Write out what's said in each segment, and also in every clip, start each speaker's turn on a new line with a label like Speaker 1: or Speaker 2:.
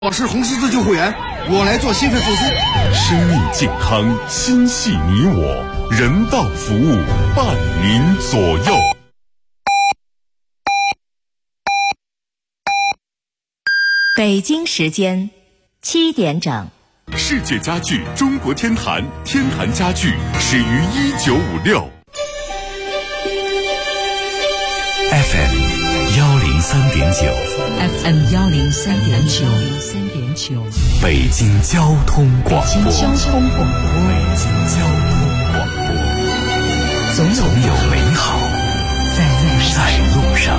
Speaker 1: 我是红十字救护员，我来做心肺复苏。
Speaker 2: 生命健康，心系你我，人道服务，伴您左右。
Speaker 3: 北京时间7点整。
Speaker 2: 世界家具中国天坛，天坛家具始于1956。
Speaker 4: FM 103.9
Speaker 5: FM 103.9，
Speaker 4: 北京交通广播。
Speaker 5: 北京交通广播，
Speaker 4: 总有美好在路上。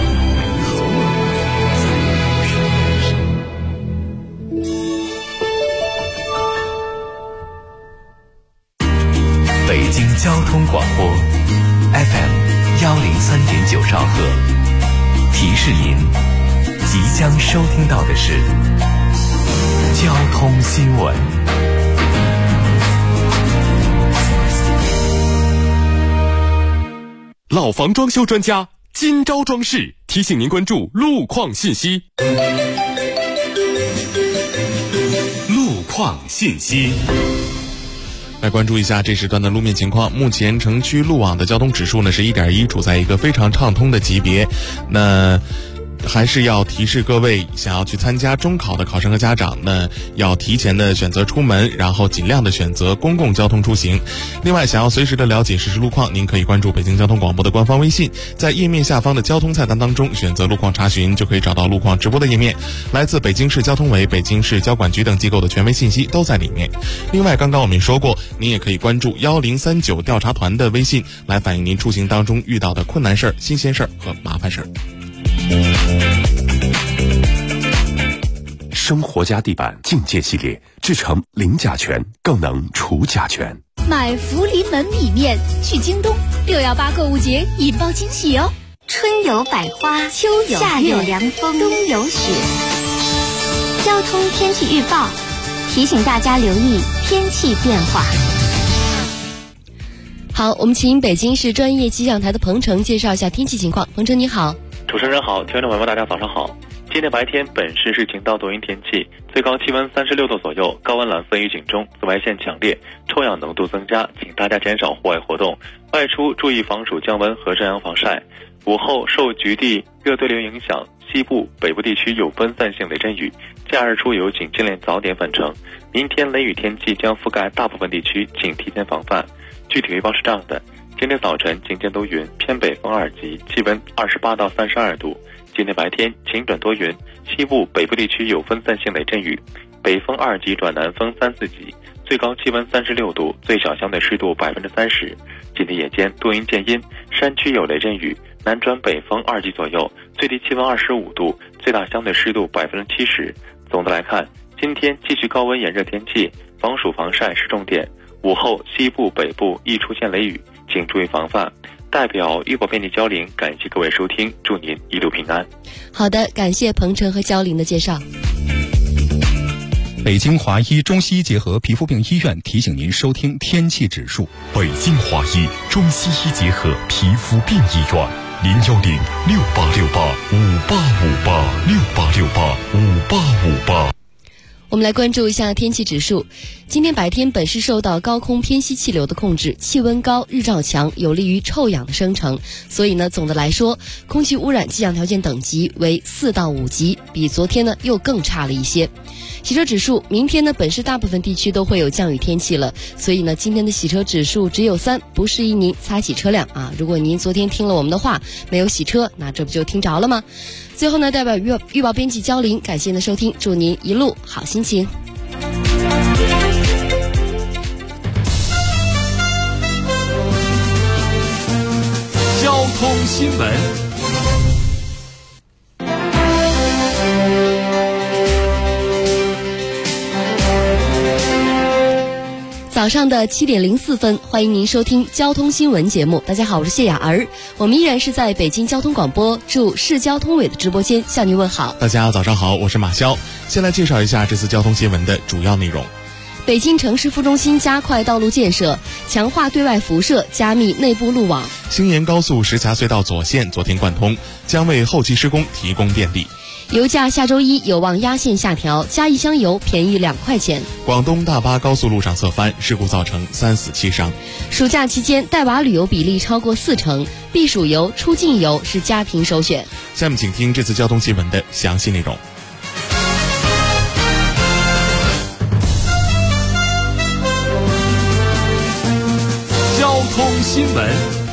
Speaker 4: 北京交通广播 FM 103.9兆赫，提示您即将收听到的是交通新闻。
Speaker 2: 老房装修专家金招装饰提醒您关注路况信息。路况信息。来关注一下这时段的路面情况。目前城区路网的交通指数呢是 1.1， 处在一个非常畅通的级别。那还是要提示各位想要去参加中考的考生和家长呢，要提前的选择出门，然后尽量的选择公共交通出行。另外，想要随时的了解实时路况，您可以关注北京交通广播的官方微信，在页面下方的交通菜单当中选择路况查询，就可以找到路况直播的页面。来自北京市交通委、北京市交管局等机构的权威信息都在里面。另外，刚刚我们说过，您也可以关注1039调查团的微信，来反映您出行当中遇到的困难事儿、新鲜事儿和麻烦事儿。
Speaker 4: 生活家地板境界系列制成零甲醛，更能除甲醛。
Speaker 6: 买福临门米面去京东，618购物节引爆惊喜哦！
Speaker 7: 春有百花，秋有夏有凉风，冬有雪。交通天气预报提醒大家留意天气变化。
Speaker 8: 好，我们请北京市专业气象台的彭程介绍一下天气情况。彭程你好。
Speaker 9: 主持人好，听众朋友们大家早上好。今天白天本市是晴到多云天气，最高气温36度左右，高温蓝色预警中，紫外线强烈，臭氧浓度增加，请大家减少户外活动，外出注意防暑降温和遮阳防晒。午后受局地热对流影响，西部、北部地区有分散性雷阵雨，假日出游请尽量早点返程。明天雷雨天气将覆盖大部分地区，请提前防范。具体预报是这样的：今天早晨晴间多云，偏北风2级，气温28到32度。今天白天晴转多云，西部、北部地区有分散性雷阵雨，北风2级转南风3、4级，最高气温36度，最小相对湿度30%。今天夜间多云见阴，山区有雷阵雨，南转北风2级左右，最低气温25度，最大相对湿度70%。总的来看，今天继续高温炎热天气，防暑防晒是重点。午后西部、北部易出现雷雨，请注意防范。代表预报编辑焦玲，感谢各位收听，祝您一路平安。
Speaker 8: 好的，感谢彭程和焦玲的介绍。
Speaker 10: 北京华医中西医结合皮肤病医院提醒您收听天气指数。
Speaker 2: 北京华医中西医结合皮肤病医院，0868585858，68585858。
Speaker 8: 我们来关注一下天气指数。今天白天本市受到高空偏西气流的控制，气温高，日照强，有利于臭氧的生成。所以呢，总的来说，空气污染气象条件等级为4到5级，比昨天呢又更差了一些。洗车指数，明天呢本市大部分地区都会有降雨天气了，所以呢今天的洗车指数只有3，不适宜您擦洗车辆啊。如果您昨天听了我们的话没有洗车，那这不就听着了吗？最后呢，代表预报编辑焦玲，感谢您的收听，祝您一路好心情。
Speaker 2: 交通新闻。
Speaker 8: 早上的7点04分，欢迎您收听交通新闻节目。大家好，我是谢雅儿，我们依然是在北京交通广播驻市交通委的直播间向您问好。
Speaker 2: 大家早上好，我是马潇。先来介绍一下这次交通新闻的主要内容。
Speaker 8: 北京城市副中心加快道路建设，强化对外辐射，加密内部路网。
Speaker 2: 兴延高速石峡隧道左线昨天贯通，将为后期施工提供便利。
Speaker 8: 油价下周一有望压线下调，加一箱油便宜2块钱。
Speaker 2: 广东大巴高速路上侧翻，事故造成3死7伤。
Speaker 8: 暑假期间带娃旅游比例超过40%，避暑游、出境游是家庭首选。
Speaker 2: 下面请听这次交通新闻的详细内容。
Speaker 4: 交通新闻。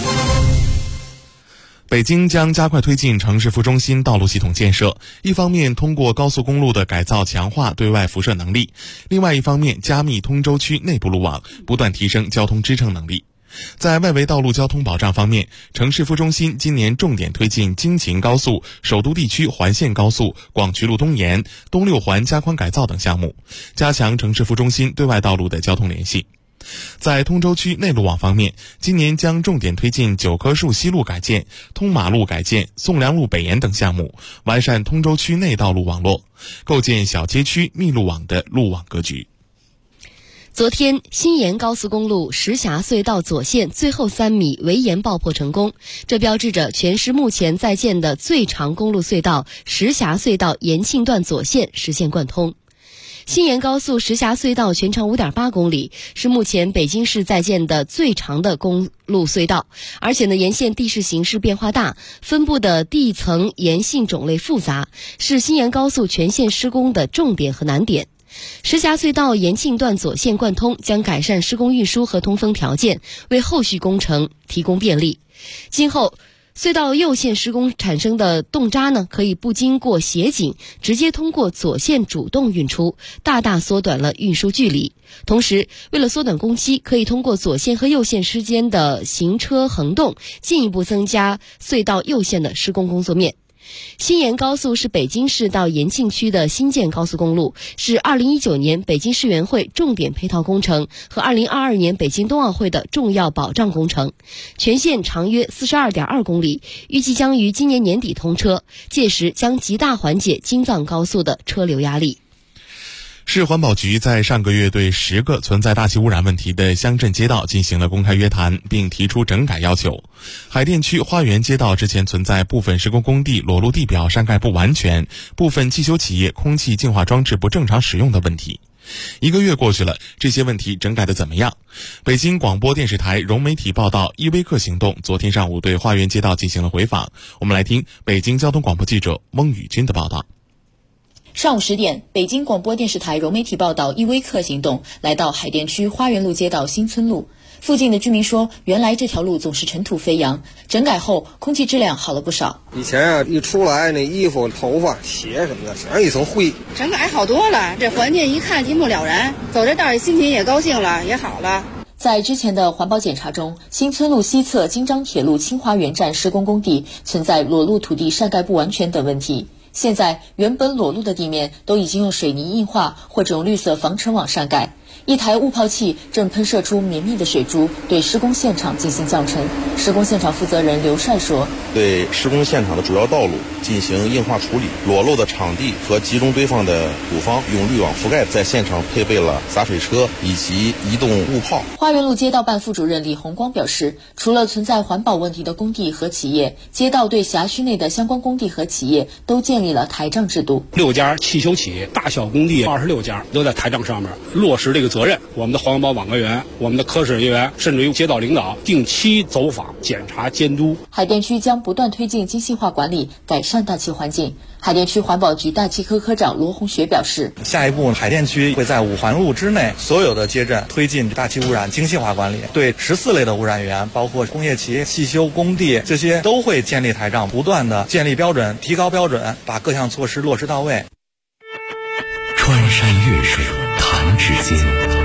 Speaker 2: 北京将加快推进城市副中心道路系统建设，一方面通过高速公路的改造强化对外辐射能力，另外一方面加密通州区内部路网，不断提升交通支撑能力。在外围道路交通保障方面，城市副中心今年重点推进京秦高速、首都地区环线高速、广渠路东延、东六环加宽改造等项目，加强城市副中心对外道路的交通联系。在通州区内路网方面，今年将重点推进9棵树西路改建、通马路改建、宋良路北延等项目，完善通州区内道路网络，构建小街区密路网的路网格局。
Speaker 8: 昨天，新延高速公路石峡隧道左线最后3米围延爆破成功，这标志着全市目前在建的最长公路隧道石峡隧道延庆段左线实现贯通。新延高速石峡隧道全长5.8公里，是目前北京市在建的最长的公路隧道，而且沿线地势形势变化大，分布的地层岩性种类复杂，是新延高速全线施工的重点和难点。石峡隧道延庆段左线贯通，将改善施工运输和通风条件，为后续工程提供便利。今后隧道右线施工产生的洞渣可以不经过斜井，直接通过左线主动运出，大大缩短了运输距离。同时，为了缩短工期，可以通过左线和右线之间的行车横洞，进一步增加隧道右线的施工工作面。新延高速是北京市到延庆区的新建高速公路，是2019年北京市委员会重点配套工程和2022年北京冬奥会的重要保障工程，全线长约42.2公里，预计将于今年年底通车，届时将极大缓解京藏高速的车流压力。
Speaker 2: 市环保局在上个月对10个存在大气污染问题的乡镇街道进行了公开约谈，并提出整改要求。海淀区花园街道之前存在部分施工工地裸露地表上盖不完全，部分汽修企业空气净化装置不正常使用的问题。1个月过去了，这些问题整改的怎么样？北京广播电视台融媒体报道依微课行动昨天上午对花园街道进行了回访，我们来听北京交通广播记者翁宇军的报道。
Speaker 5: 上午10点，北京广播电视台融媒体报道依微课行动来到海淀区花园路街道新村路。附近的居民说，原来这条路总是尘土飞扬，整改后空气质量好了不少。
Speaker 11: 以前一出来那衣服、头发、鞋什么的全是一层灰，
Speaker 12: 整改好多了，这环境一看一目了然，走这道儿心情也高兴了，也好了。
Speaker 5: 在之前的环保检查中，新村路西侧京张铁路清华园站施工工地存在裸露土地上盖不完全等问题。现在原本裸露的地面都已经用水泥硬化或者用绿色防尘网上盖，一台雾泡器正喷射出绵密的水珠，对施工现场进行降尘。施工现场负责人刘帅说，
Speaker 13: 对施工现场的主要道路进行硬化处理，裸露的场地和集中堆放的土方用滤网覆盖，在现场配备了洒水车以及移动雾泡。
Speaker 5: 花园路街道办副主任李红光表示，除了存在环保问题的工地和企业，街道对辖区内的相关工地和企业都建立了台账制度。
Speaker 14: 6家汽修企业，大小工地26家都在台账上面落实这个责任。我们的环保网格员、我们的科室人员，甚至于街道领导定期走访检查监督。
Speaker 5: 海淀区将不断推进精细化管理，改善大气环境。海淀区环保局大气科科长罗红雪表示，
Speaker 15: 下一步海淀区会在5环路之内所有的街镇推进大气污染精细化管理，对14类的污染源，包括工业企业、汽修工地，这些都会建立台账，不断的建立标准，提高标准，把各项措施落实到位。
Speaker 4: 穿山越水弹指间，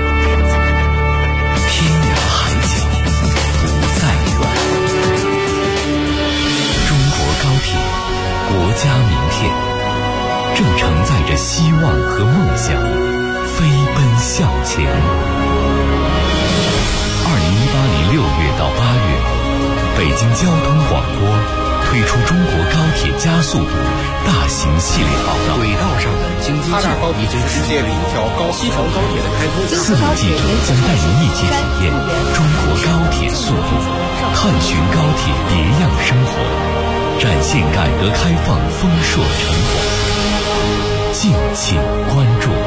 Speaker 4: 天涯海角不再远。中国高铁，国家名片，正承载着希望和梦想，飞奔向前。2018年6月到8月，北京交通广播推出中国高铁加速度大型系列报道，
Speaker 16: 轨道上的京津冀已经实现了一条西成高铁的开通。
Speaker 4: 4名记者将带您一起体验中国高铁速度，探寻高铁别样生活，展现改革开放丰硕成果。 敬请关注。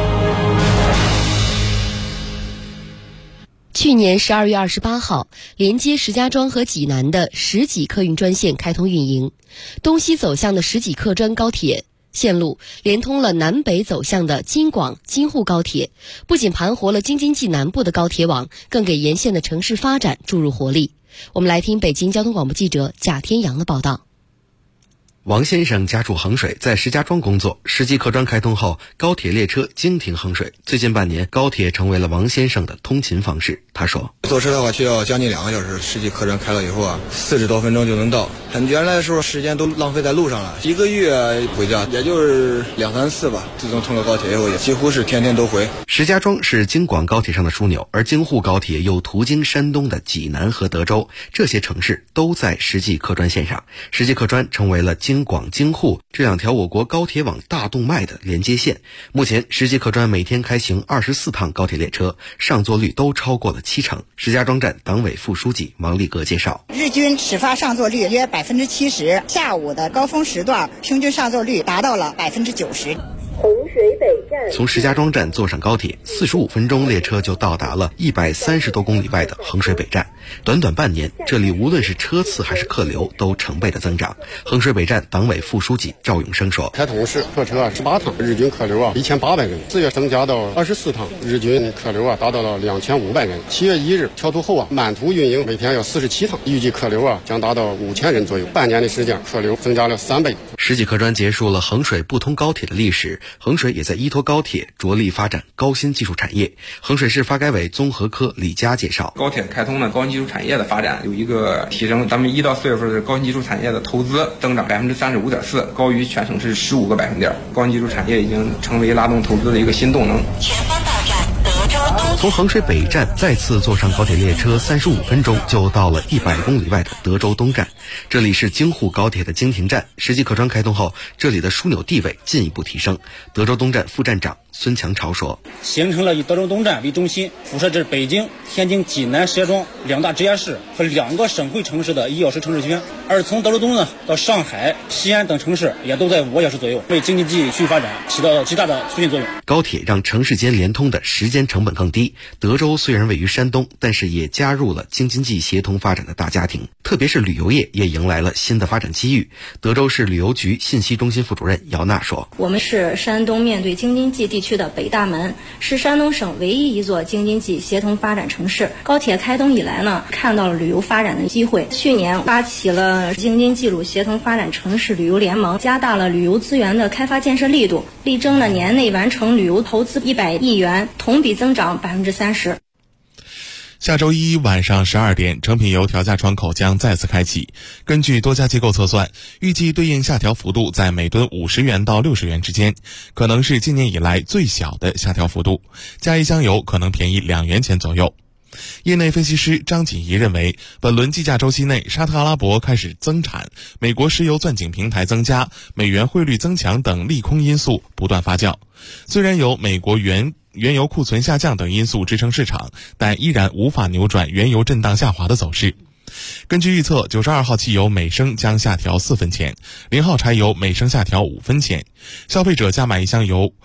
Speaker 8: 去年12月28号，连接石家庄和济南的10几客运专线开通运营，东西走向的10几客专高铁线路连通了南北走向的京广京沪高铁，不仅盘活了京津冀南部的高铁网，更给沿线的城市发展注入活力。我们来听北京交通广播记者贾天阳的报道。
Speaker 17: 王先生家住衡水，在石家庄工作。10几客专开通后，高铁列车经停衡水。最近半年，高铁成为了王先生的通勤方式。他说：“
Speaker 11: 坐车的话需要将近2个小时，10几客专开了以后40多分钟就能到。原来的时候时间都浪费在路上了，一个月回家也就是2、3次吧。自从通了高铁以后，也几乎是天天都回。”
Speaker 17: 石家庄是京广高铁上的枢纽，而京沪高铁又途经山东的济南和德州，这些城市都在10几客专线上。10几客专成为了京广京沪这2条我国高铁网大动脉的连接线。目前10几客专每天开行24趟高铁列车，上座率都超过了70%。石家庄站党委副书记王立革介绍，
Speaker 18: 日均始发上座率约70%，下午的高峰时段平均上座率达到了90%。
Speaker 17: 衡水北站从石家庄站坐上高铁，45分钟列车就到达了130多公里外的衡水北站。短短半年，这里无论是车次还是客流都成倍的增长。衡水北站党委副书记赵永生说：“
Speaker 19: 开通时客车18趟，日均客流1800人，4月增加到24趟，日均客流达到了2500人。7月1日调图后满图运营，每天要47趟，预计客流将达到5000人左右。半年的时间，客流增加了3倍。
Speaker 17: 10几客专结束了衡水不通高铁的历史，衡水也在依托高铁着力发展高新技术产业。衡水市发改委综合科李佳介绍，
Speaker 20: 高铁开通了高新技术产业的发展有一个提升，咱们1到4月份的高新技术产业的投资增长35.4%，高于全省市15个百分点。高新技术产业已经成为拉动投资的一个新动能。
Speaker 17: 前方到站德州东。从衡水北站再次坐上高铁列车35分钟就到了100公里外的德州东站，这里是京沪高铁的经停站。10几客专开通后，这里的枢纽地位进一步提升。德州东站副站长孙强潮说，
Speaker 14: 形成了以德州东站为中心，辐射至北京、天津、济南、石家庄2大直辖市和2个省会城市的1小时城市圈。而从德州东到上海、西安等城市也都在5个小时左右，为京津冀区域发展起到极大的促进作用。
Speaker 17: 高铁让城市间连通的时间成本更低。德州虽然位于山东，但是也加入了京津冀协同发展的大家庭，特别是旅游业也迎来了新的发展机遇。德州市旅游局信息中心副主任姚娜说，
Speaker 21: 我们是山东面对京津冀地区的北大门，是山东省唯一一座京津冀协同发展城市。高铁开通以来呢，看到了旅游发展的机会。去年发起了京津冀鲁协同发展城市旅游联盟，加大了旅游资源的开发建设力度，力争呢年内完成旅游投资100亿元，同比增长30%。
Speaker 2: 下周一晚上12点，成品油调价窗口将再次开启。根据多家机构测算，预计对应下调幅度在每吨50元到60元之间，可能是今年以来最小的下调幅度。加一箱油可能便宜2元钱左右。业内分析师张锦怡认为，本轮计价周期内，沙特阿拉伯开始增产，美国石油钻井平台增加，美元汇率增强等利空因素不断发酵。虽然有美国原油库存下降等因素支撑市场，但依然无法扭转原油震荡下滑的走势。根据预测，92号汽油每升将下调4分钱，0号柴油每升下调5分钱。消费者加买一箱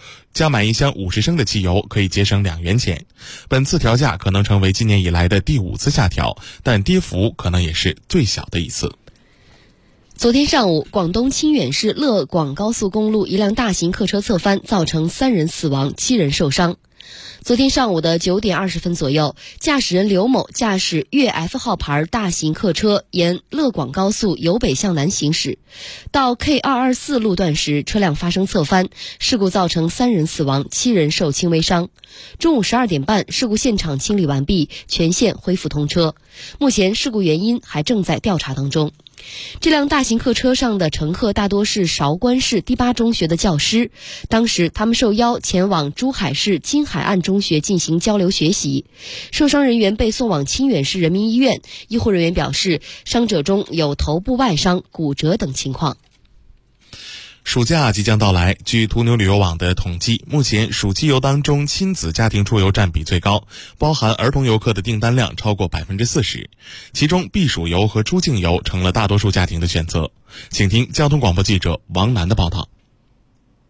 Speaker 2: 50升的汽油可以节省2元钱。本次调价可能成为今年以来的第5次下调，但跌幅可能也是最小的一次。
Speaker 8: 昨天上午，广东清远市乐广高速公路一辆大型客车侧翻，造成3人死亡，7人受伤。昨天上午的9点20分左右，驾驶人刘某驾驶粤 F 号牌大型客车沿乐广高速由北向南行驶，到 K224 路段时，车辆发生侧翻，事故造成3人死亡，7人受轻微伤。中午12点半，事故现场清理完毕，全线恢复通车。目前事故原因还正在调查当中。这辆大型客车上的乘客大多是韶关市第8中学的教师，当时他们受邀前往珠海市金海岸中学进行交流学习。受伤人员被送往清远市人民医院，医护人员表示，伤者中有头部外伤、骨折等情况。
Speaker 2: 暑假即将到来，据途牛旅游网的统计，目前暑期游当中亲子家庭出游占比最高，包含儿童游客的订单量超过40%，其中避暑游和出境游成了大多数家庭的选择。请听交通广播记者王楠的报道。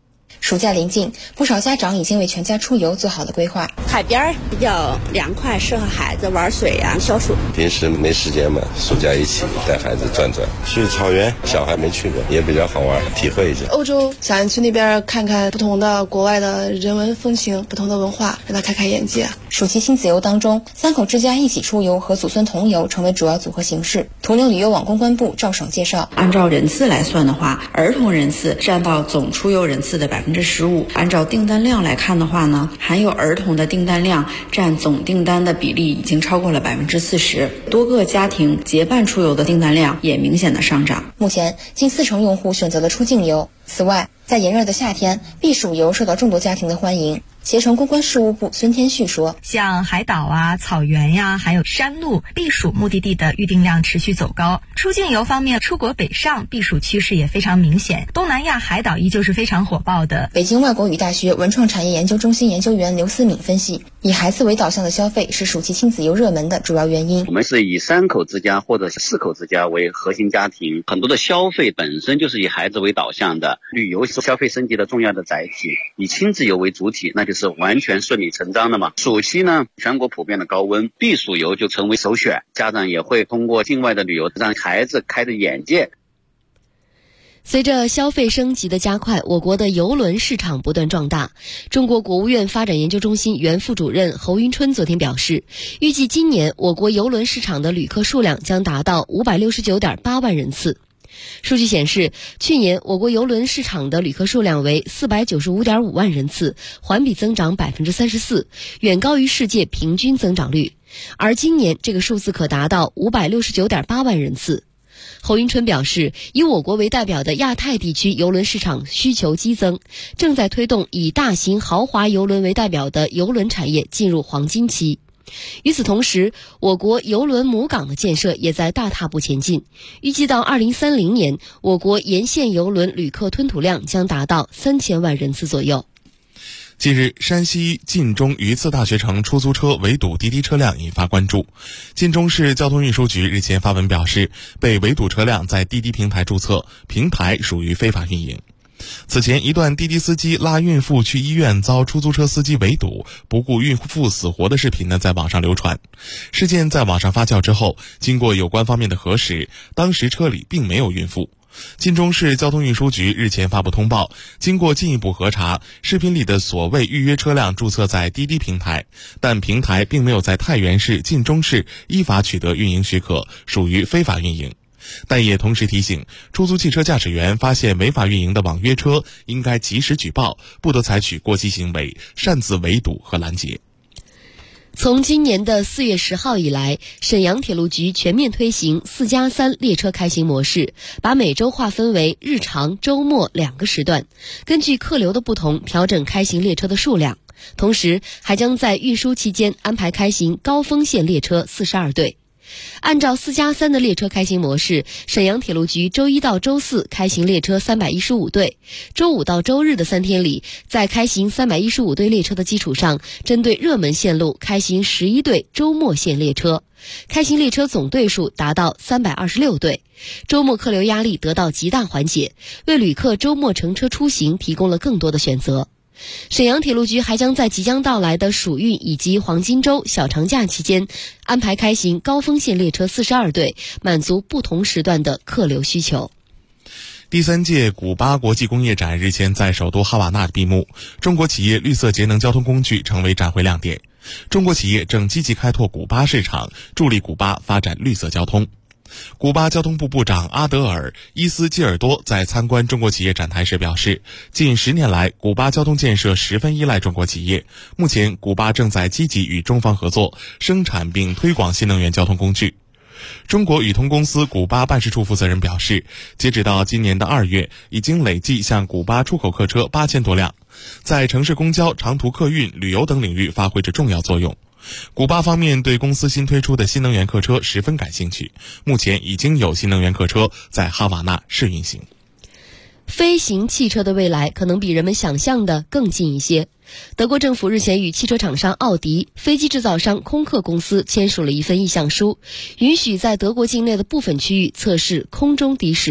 Speaker 1: 暑假临近，不少家长已经为全家出游做好了规划。
Speaker 22: 海边比较凉快，适合孩子玩水呀、消暑。
Speaker 23: 平时没时间嘛，暑假一起带孩子转转，去草原，小孩没去过，也比较好玩，体会一下。
Speaker 24: 欧洲想去那边看看不同的国外的人文风情，不同的文化，让他开开眼界。
Speaker 1: 暑期亲子游当中，三口之家一起出游和祖孙同游成为主要组合形式。途牛旅游网公关部赵爽介绍，
Speaker 25: 按照人次来算的话，儿童人次占到总出游人次的15%。按照订单量来看的话呢，含有儿童的订单量占总订单的比例已经超过了40%。多个家庭结伴出游的订单量也明显的上涨。
Speaker 1: 目前近40%用户选择了出境游。此外，在炎热的夏天，避暑游受到众多家庭的欢迎。携程公关事务部孙天旭说，
Speaker 26: 像海岛啊、草原呀，还有山路避暑目的地的预订量持续走高。出境游方面，出国北上避暑趋势也非常明显，东南亚海岛依旧是非常火爆的。
Speaker 1: 北京外国语大学文创产业研究中心研究员刘思敏分析，以孩子为导向的消费是暑期亲子游热门的主要原因。
Speaker 27: 我们是以3口之家或者4口之家为核心家庭，很多的消费本身就是以孩子为导向的，旅游是消费升级的重要的载体，以亲子游为主体，那就是完全顺理成章的嘛。暑期呢，全国普遍的高温，避暑游就成为首选，家长也会通过境外的旅游让孩子开着眼界。
Speaker 8: 随着消费升级的加快，我国的邮轮市场不断壮大。中国国务院发展研究中心原副主任侯云春昨天表示，预计今年我国邮轮市场的旅客数量将达到569.8万人次。数据显示，去年我国邮轮市场的旅客数量为495.5万人次，环比增长34%，远高于世界平均增长率。而今年这个数字可达到569.8万人次。侯云春表示，以我国为代表的亚太地区邮轮市场需求激增，正在推动以大型豪华邮轮为代表的邮轮产业进入黄金期。与此同时，我国邮轮母港的建设也在大踏步前进，预计到2030年，我国沿线邮轮旅客吞吐量将达到3000万人次左右。
Speaker 2: 近日，山西晋中榆次大学城出租车围堵滴滴车辆引发关注。晋中市交通运输局日前发文表示，被围堵车辆在滴滴平台注册，平台属于非法运营。此前，一段滴滴司机拉孕妇去医院遭出租车司机围堵，不顾孕妇死活的视频在网上流传。事件在网上发酵之后，经过有关方面的核实，当时车里并没有孕妇。晋中市交通运输局日前发布通报，经过进一步核查，视频里的所谓预约车辆注册在滴滴平台，但平台并没有在太原市、晋中市依法取得运营许可，属于非法运营。但也同时提醒，出租汽车驾驶员发现违法运营的网约车，应该及时举报，不得采取过激行为，擅自围堵和拦截。
Speaker 8: 从今年的4月10号以来，沈阳铁路局全面推行4+3列车开行模式，把每周划分为日常、周末2个时段，根据客流的不同调整开行列车的数量，同时还将在运输期间安排开行高峰线列车42对。按照4+3的列车开行模式，沈阳铁路局周一到周四开行列车315对，周五到周日的3天里，在开行315对列车的基础上，针对热门线路开行11对周末线列车，开行列车总对数达到326对，周末客流压力得到极大缓解，为旅客周末乘车出行提供了更多的选择。沈阳铁路局还将在即将到来的暑运以及黄金周、小长假期间安排开行高峰线列车42对，满足不同时段的客流需求。
Speaker 2: 第3届古巴国际工业展日前在首都哈瓦那闭幕，中国企业绿色节能交通工具成为展会亮点。中国企业正积极开拓古巴市场，助力古巴发展绿色交通。古巴交通部部长阿德尔·伊斯基尔多在参观中国企业展台时表示，近10年来，古巴交通建设十分依赖中国企业。目前，古巴正在积极与中方合作，生产并推广新能源交通工具。中国宇通公司古巴办事处负责人表示，截止到今年的2月，已经累计向古巴出口客车8000多辆，在城市公交、长途客运、旅游等领域发挥着重要作用。古巴方面对公司新推出的新能源客车十分感兴趣，目前已经有新能源客车在哈瓦那试运行。
Speaker 8: 飞行汽车的未来可能比人们想象的更近一些。德国政府日前与汽车厂商奥迪、飞机制造商空客公司签署了一份意向书，允许在德国境内的部分区域测试空中的士。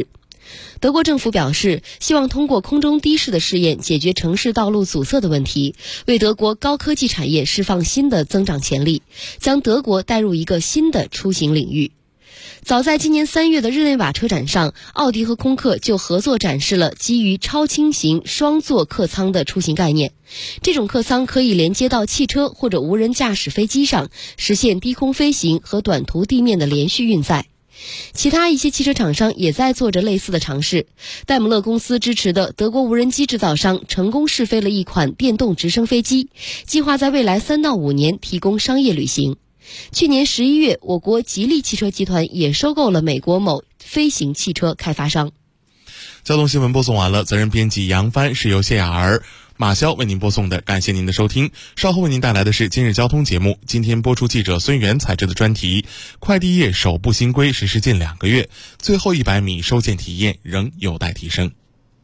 Speaker 8: 德国政府表示，希望通过空中的士的试验解决城市道路阻塞的问题，为德国高科技产业释放新的增长潜力，将德国带入一个新的出行领域。早在今年3月的日内瓦车展上，奥迪和空客就合作展示了基于超轻型双座客舱的出行概念。这种客舱可以连接到汽车或者无人驾驶飞机上，实现低空飞行和短途地面的连续运载。其他一些汽车厂商也在做着类似的尝试。戴姆勒公司支持的德国无人机制造商成功试飞了一款电动直升飞机，计划在未来3到5年提供商业旅行。去年11月，我国吉利汽车集团也收购了美国某飞行汽车开发商。
Speaker 2: 交通新闻播送完了，责任编辑杨帆，是由谢雅儿、马潇为您播送的，感谢您的收听。稍后为您带来的是今日交通节目，今天播出记者孙源采制的专题，快递业首部新规实施近2个月，最后100米收件体验仍有待提升。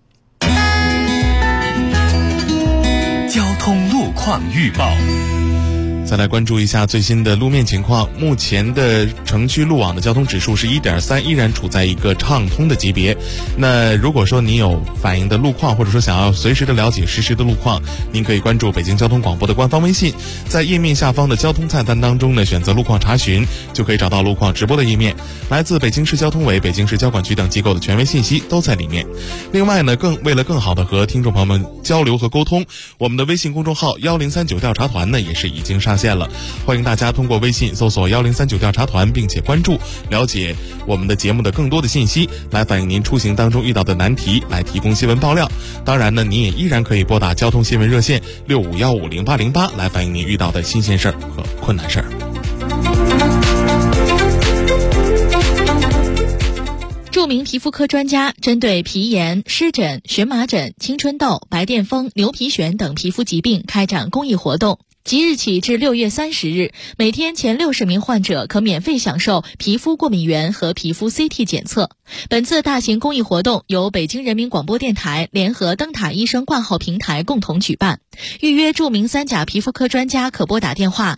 Speaker 4: 交通路况预报。
Speaker 2: 再来关注一下最新的路面情况，目前的城区路网的交通指数是 1.3， 依然处在一个畅通的级别。那如果说你有反映的路况，或者说想要随时的了解实时的路况，您可以关注北京交通广播的官方微信，在页面下方的交通菜单当中呢，选择路况查询，就可以找到路况直播的页面，来自北京市交通委、北京市交管局等机构的权威信息都在里面。另外呢，为了更好的和听众朋友们交流和沟通，我们的微信公众号1039调查团呢也是已经上线了，欢迎大家通过微信搜索1039调查团，并且关注，了解我们的节目的更多的信息，来反映您出行当中遇到的难题，来提供新闻爆料。当然呢，您也依然可以拨打交通新闻热线65150808来反映您遇到的新鲜事儿和困难事儿。
Speaker 5: 著名皮肤科专家针对皮炎、湿疹、荨麻疹、青春痘、白癜风、牛皮癣等皮肤疾病开展公益活动。即日起至6月30日，每天前60名患者可免费享受皮肤过敏原和皮肤 CT 检测。本次大型公益活动由北京人民广播电台联合灯塔医生挂号平台共同举办。预约著名3甲皮肤科专家可拨打电话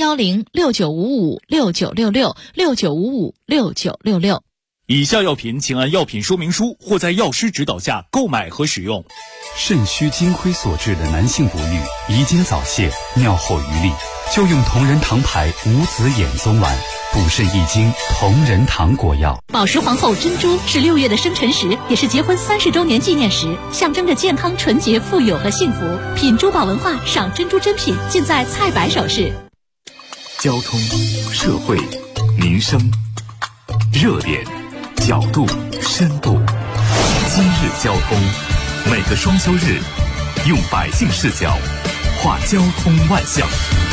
Speaker 5: 01069556966 69556966。
Speaker 3: 以下药品请按药品说明书或在药师指导下购买和使用。
Speaker 6: 肾虚金亏所致的男性不育、遗精早泄、尿后余力，就用同仁堂牌无子衍宗丸，补肾益精同仁堂果药。
Speaker 7: 宝石皇后珍珠是6月的生辰时，也是结婚30周年纪念时，象征着健康、纯洁、富有和幸福。品珠宝文化，赏珍珠珍品，尽在菜百首饰。
Speaker 4: 交通、社会、民生，热点、角度、深度。今日交通，每个双休日，用百姓视角话交通万象。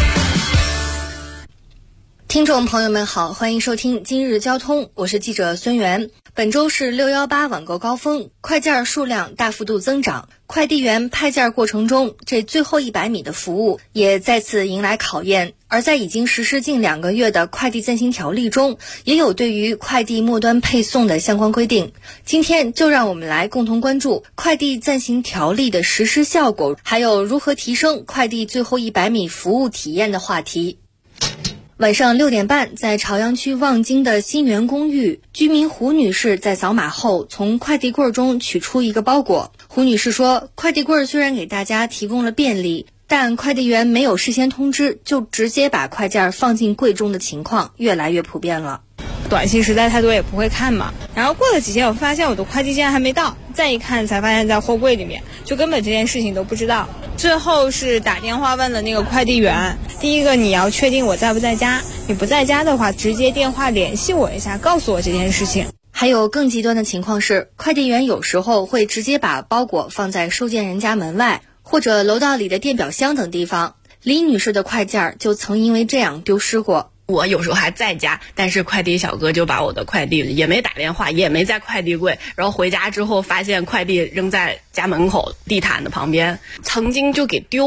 Speaker 21: 听众朋友们好，欢迎收听今日交通，我是记者孙源。本周是618网购高峰，快件数量大幅度增长，快递员派件过程中这最后100米的服务也再次迎来考验。而在已经实施近2个月的快递暂行条例中，也有对于快递末端配送的相关规定。今天就让我们来共同关注快递暂行条例的实施效果，还有如何提升快递最后100米服务体验的话题。晚上6点半，在朝阳区望京的新源公寓，居民胡女士在扫码后从快递柜中取出一个包裹。胡女士说，快递柜虽然给大家提供了便利，但快递员没有事先通知就直接把快件放进柜中的情况越来越普遍了。
Speaker 9: 短信实在太多也不会看嘛，然后过了几天我发现我的快递竟然还没到，再一看才发现在货柜里面，就根本这件事情都不知道。最后是打电话问了那个快递员，第一个你要确定我在不在家，你不在家的话直接电话联系我一下，告诉我这件事情。
Speaker 21: 还有更极端的情况是，快递员有时候会直接把包裹放在收件人家门外或者楼道里的电表箱等地方。李女士的快件就曾因为这样丢失过。
Speaker 10: 我有时候还在家，但是快递小哥就把我的快递也没打电话，也没在快递柜，然后回家之后发现快递扔在家门口地毯的旁边，曾经就给丢了。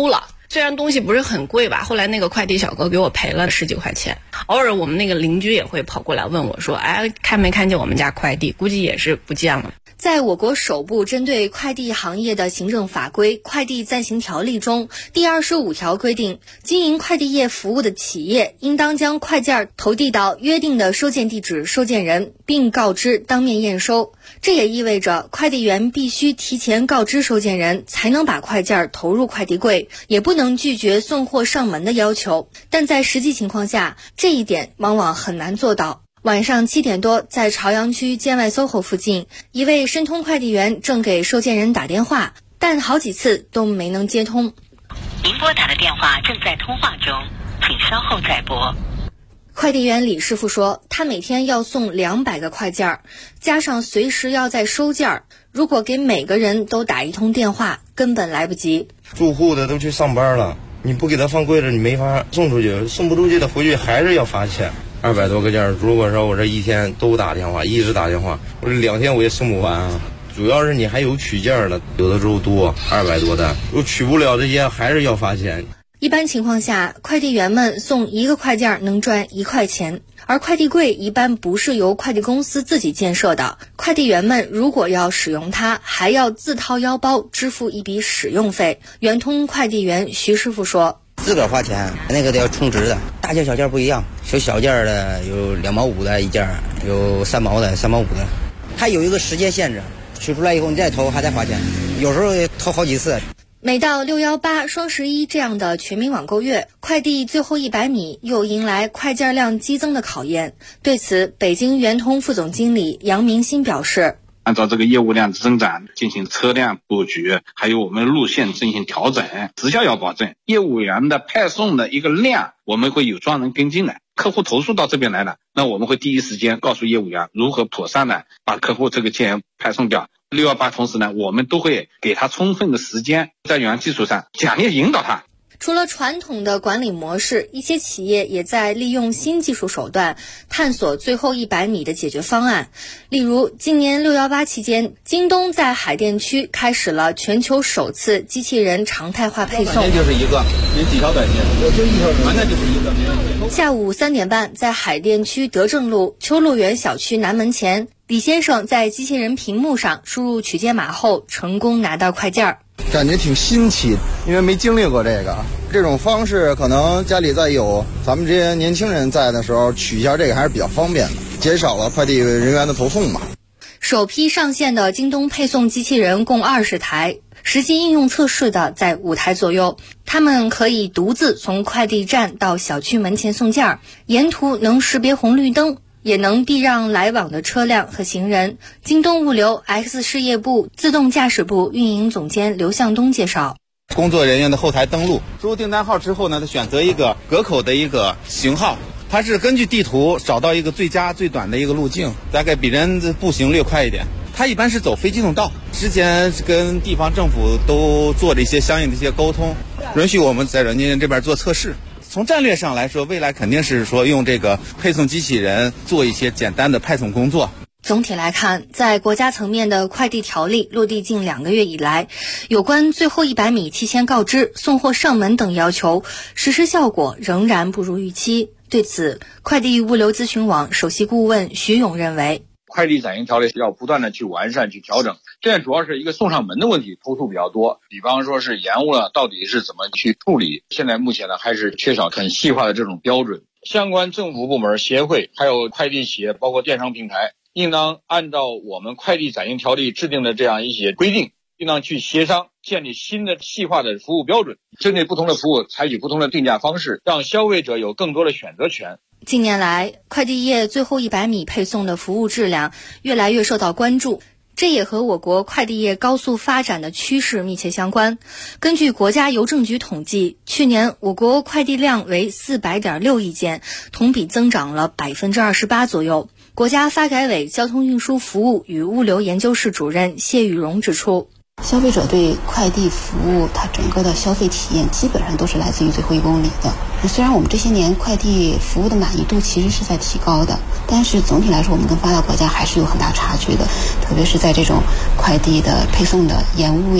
Speaker 10: 虽然东西不是很贵吧，后来那个快递小哥给我赔了10几块钱。偶尔我们那个邻居也会跑过来问我说，哎，看没看见我们家快递，估计也是不见了。
Speaker 5: 在我国首部针对快递行业的行政法规《快递暂行条例》中，第25条规定，经营快递业服务的企业应当将快件投递到约定的收件地址收件人，并告知当面验收。这也意味着快递员必须提前告知收件人，才能把快件投入快递柜，也不能拒绝送货上门的要求。但在实际情况下，这一点往往很难做到。晚上7点多，在朝阳区建外 SOHO 附近，一位申通快递员正给收件人打电话，但好几次都没能接通。
Speaker 11: 您拨打的电话正在通话中，请稍后再拨。
Speaker 5: 快递员李师傅说，他每天要送200个快件，加上随时要再收件，如果给每个人都打一通电话，根本来不及。
Speaker 12: 住户的都去上班了，你不给他放柜子，你没法送出去，送不出去的回去还是要罚钱。200多个件，如果说我这一天都打电话，一直打电话，我这2天我也送不完啊。主要是你还有取件的，有的时候多200多单，我取不了这些还是要罚钱。
Speaker 5: 一般情况下，快递员们送1个快件能赚1块钱，而快递柜一般不是由快递公司自己建设的，快递员们如果要使用它，还要自掏腰包支付一笔使用费。圆通快递员徐师傅说，
Speaker 13: 自个儿花钱，那个得要充值的，大件小件不一样，有小件的有2毛5的一件，有3毛的3毛5的，它有一个时间限制，取出来以后你再投还得花钱，有时候投好几次。
Speaker 5: 每到618、双11这样的全民网购月，快递最后100米又迎来快件量激增的考验。对此，北京圆通副总经理杨明新表示，
Speaker 15: 按照这个业务量增长进行车辆布局，还有我们路线进行调整，时效要保证，业务员的派送的一个量我们会有专人跟进的。客户投诉到这边来了，那我们会第一时间告诉业务员如何妥善的把客户这个件派送掉。618同时呢，我们都会给他充分的时间，在原基础上奖励引导他。
Speaker 5: 除了传统的管理模式，一些企业也在利用新技术手段探索最后100米的解决方案。例如，今年618期间，京东在海淀区开始了全球首次机器人常态化配送。
Speaker 16: 就是一个，有几条短信，就一条，完全就是一个。
Speaker 5: 下午3点半，在海淀区德政路秋鹿园小区南门前，李先生在机器人屏幕上输入取件码后，成功拿到快件儿。
Speaker 18: 感觉挺新奇，因为没经历过这种方式，可能家里再有咱们这些年轻人在的时候，取一下这个还是比较方便的，减少了快递人员的投送嘛。
Speaker 5: 首批上线的京东配送机器人共20台，实际应用测试的在5台左右。他们可以独自从快递站到小区门前送件，沿途能识别红绿灯，也能避让来往的车辆和行人。京东物流 X 事业部自动驾驶部运营总监刘向东介绍，
Speaker 16: 工作人员的后台登录，输入订单号之后呢，他选择一个隔口的一个型号，它是根据地图找到一个最佳最短的一个路径，大概比人步行略快一点。它一般是走非机动道，之前跟地方政府都做了一些相应的一些沟通，允许我们在软件这边做测试。从战略上来说，未来肯定是说用这个配送机器人做一些简单的派送工作。
Speaker 5: 总体来看，在国家层面的快递条例落地近2个月以来，有关最后100米提前告知、送货上门等要求，实施效果仍然不如预期。对此，快递物流咨询网首席顾问徐勇认为，
Speaker 19: 快递暂行条例要不断的去完善、去调整。现在主要是一个送上门的问题，投诉比较多。比方说是延误了，到底是怎么去处理？现在目前呢，还是缺少很细化的这种标准。相关政府部门、协会，还有快递企业，包括电商平台，应当按照我们快递暂行条例制定的这样一些规定，应当去协商，建立新的细化的服务标准，针对不同的服务采取不同的定价方式，让消费者有更多的选择权。
Speaker 5: 近年来，快递业最后100米配送的服务质量越来越受到关注，这也和我国快递业高速发展的趋势密切相关。根据国家邮政局统计，去年我国快递量为400.6亿件，同比增长了28%左右。国家发改委交通运输服务与物流研究室主任谢雨荣指出，
Speaker 28: 消费者对快递服务它整个的消费体验基本上都是来自于最后1公里的。虽然我们这些年快递服务的满意度其实是在提高的，但是总体来说我们跟发达国家还是有很大差距的，特别是在这种快递的配送的延误呀，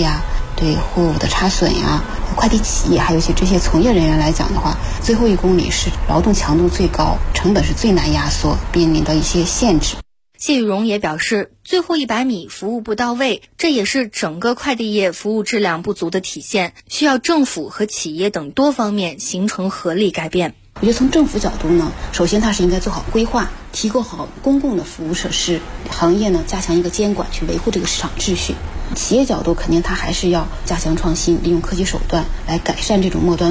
Speaker 28: 对货物的差损呀，快递企业还有一些这些从业人员来讲的话，最后1公里是劳动强度最高，成本是最难压缩，面临的一些限制。
Speaker 21: 谢玉荣也表示，最后100米服务不到位，这也是整个快递业服务质量不足的体现，需要政府和企业等多方面形成合力改变。
Speaker 28: 我觉得从政府角度呢，首先它是应该做好规划，提供好公共的服务设施，行业呢加强一个监管，去维护这个市场秩序。企业角度肯定它还是要加强创新，利用科技手段来改善这种末端